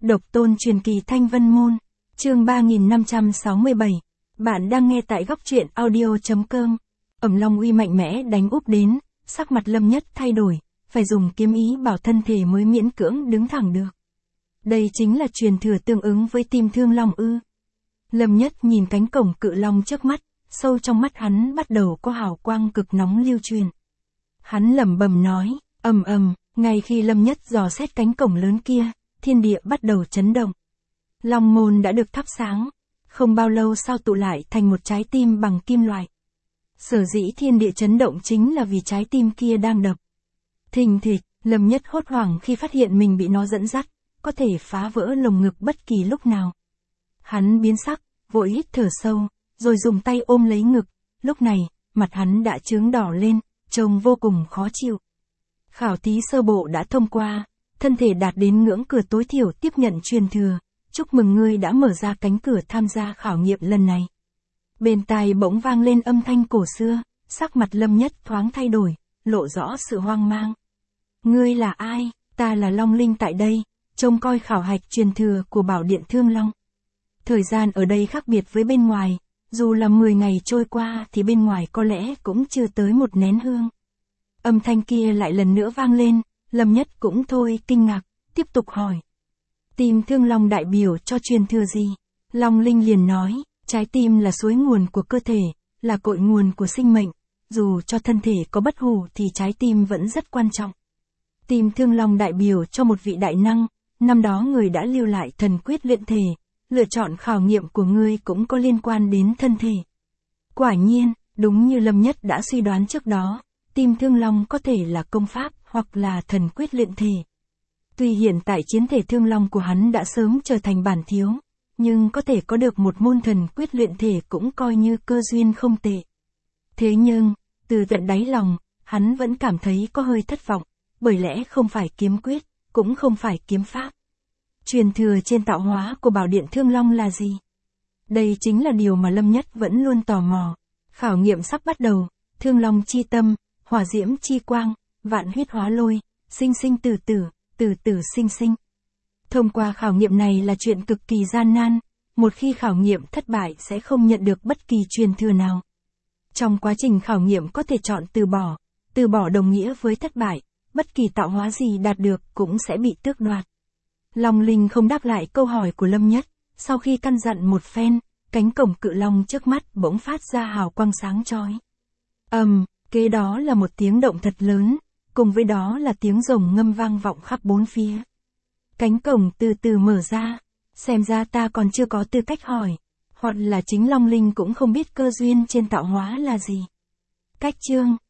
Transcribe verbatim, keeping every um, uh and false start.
Độc tôn truyền kỳ Thanh Vân Môn, chương ba nghìn năm trăm sáu mươi bảy. Bạn đang nghe tại góc truyện audio.com. Ẩm Long uy mạnh mẽ đánh úp đến, sắc mặt Lâm Nhất thay đổi, phải dùng kiếm ý bảo thân thể mới miễn cưỡng đứng thẳng được. Đây chính là truyền thừa tương ứng với Tim Thương Long ư? Lâm Nhất nhìn cánh cổng cự long trước mắt, sâu trong mắt hắn bắt đầu có hào quang cực nóng lưu truyền. Hắn lẩm bẩm nói, ầm ầm, ngay khi Lâm Nhất dò xét cánh cổng lớn kia, thiên địa bắt đầu chấn động. Long môn đã được thắp sáng, không bao lâu sau tụ lại thành một trái tim bằng kim loại. Sở dĩ thiên địa chấn động chính là vì trái tim kia đang đập. Thình thịch, Lâm Nhất hốt hoảng khi phát hiện mình bị nó dẫn dắt, có thể phá vỡ lồng ngực bất kỳ lúc nào. Hắn biến sắc, vội hít thở sâu, rồi dùng tay ôm lấy ngực, lúc này, mặt hắn đã chướng đỏ lên, trông vô cùng khó chịu. Khảo thí sơ bộ đã thông qua, thân thể đạt đến ngưỡng cửa tối thiểu tiếp nhận truyền thừa, chúc mừng ngươi đã mở ra cánh cửa tham gia khảo nghiệm lần này. Bên tai bỗng vang lên âm thanh cổ xưa, sắc mặt Lâm Nhất thoáng thay đổi, lộ rõ sự hoang mang. Ngươi là ai? Ta là Long Linh tại đây, trông coi khảo hạch truyền thừa của Bảo Điện Thương Long. Thời gian ở đây khác biệt với bên ngoài, dù là mười ngày trôi qua thì bên ngoài có lẽ cũng chưa tới một nén hương. Âm thanh kia lại lần nữa vang lên, Lâm Nhất cũng thôi kinh ngạc, tiếp tục hỏi. Tim Thương Long đại biểu cho truyền thừa gì? Long Linh liền nói, trái tim là suối nguồn của cơ thể, là cội nguồn của sinh mệnh, dù cho thân thể có bất hủ thì trái tim vẫn rất quan trọng. Tim Thương Long đại biểu cho một vị đại năng, năm đó người đã lưu lại thần quyết luyện thể, lựa chọn khảo nghiệm của ngươi cũng có liên quan đến thân thể. Quả nhiên, đúng như Lâm Nhất đã suy đoán trước đó, Tim Thương Long có thể là công pháp hoặc là thần quyết luyện thể. Tuy hiện tại chiến thể Thương Long của hắn đã sớm trở thành bản thiếu, nhưng có thể có được một môn thần quyết luyện thể cũng coi như cơ duyên không tệ. Thế nhưng, từ tận đáy lòng, hắn vẫn cảm thấy có hơi thất vọng, bởi lẽ không phải kiếm quyết, cũng không phải kiếm pháp. Truyền thừa trên tạo hóa của Bảo Điện Thương Long là gì? Đây chính là điều mà Lâm Nhất vẫn luôn tò mò. Khảo nghiệm sắp bắt đầu, Thương Long chi tâm, hỏa diễm chi quang, vạn huyết hóa lôi, sinh sinh tử tử, tử tử sinh sinh. Thông qua khảo nghiệm này là chuyện cực kỳ gian nan, một khi khảo nghiệm thất bại sẽ không nhận được bất kỳ truyền thừa nào. Trong quá trình khảo nghiệm có thể chọn từ bỏ, từ bỏ đồng nghĩa với thất bại, bất kỳ tạo hóa gì đạt được cũng sẽ bị tước đoạt. Long Linh không đáp lại câu hỏi của Lâm Nhất, sau khi căn dặn một phen, cánh cổng cự long trước mắt bỗng phát ra hào quang sáng chói. Ầm, um, kế đó là một tiếng động thật lớn, cùng với đó là tiếng rồng ngâm vang vọng khắp bốn phía. Cánh cổng từ từ mở ra, xem ra ta còn chưa có tư cách hỏi, hoặc là chính Long Linh cũng không biết cơ duyên trên tạo hóa là gì. Cách chương,